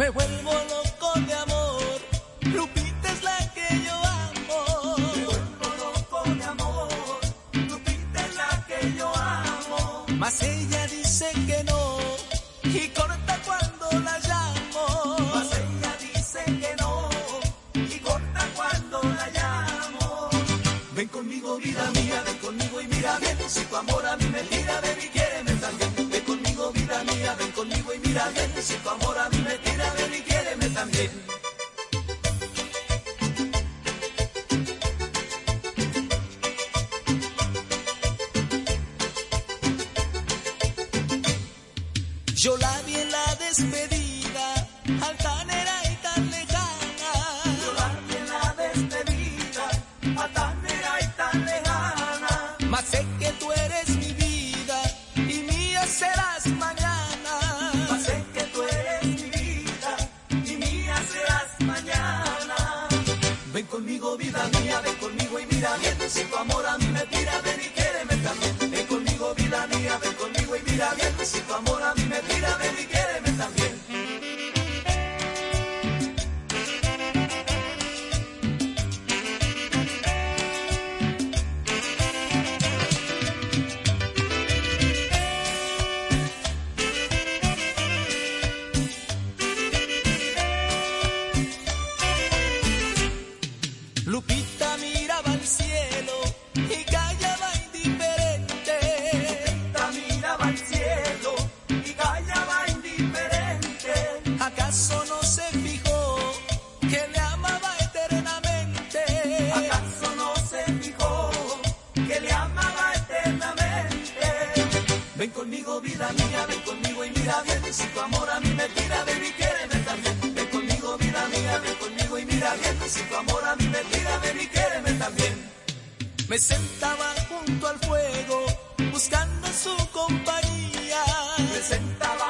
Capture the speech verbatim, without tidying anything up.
Me vuelvo loco de amor, Lupita es la que yo amo. Me vuelvo loco de amor, Lupita es la que yo amo. Mas ella dice que no y corta cuando la llamo. Mas ella dice que no y corta cuando la llamo. Ven conmigo vida mía, ven conmigo y mira bien. Si tu amor a mí me tira, ven y quiéreme también. Ven conmigo vida mía, ven conmigo y mira bien. Si tu amor a mí me tira, ven y quiéreme también. Yo la vi en la despedida, altanera y tan lejana. Yo la vi en la despedida, altanera y tan lejana. Mas sé que tú eres mi vida y mía serás mañana. Mas sé que tú eres mi vida y mía serás mañana. Ven conmigo vida mía, ven conmigo y mira bien. Si tu amor a mí me tira, ven y quiéreme también. Ven conmigo vida mía, ven conmigo y mira bien. Si tu amor a mí me tira, ven y quiéreme también. Lupita miraba al cielo y callaba indiferente. Lupita miraba al cielo y callaba indiferente. ¿Acaso no se fijó que le amaba eternamente? ¿Acaso no se fijó que le amaba eternamente? Ven conmigo vida mía, ven conmigo y mira bien. Si tu amor a mí me tira, ven y quiéreme también. Ven conmigo vida mía, ven conmigo y mira bien. Si tu amor a mí me tira, ven y quiéreme también. Me sentaba junto al fuego buscando su compañía. Me sentaba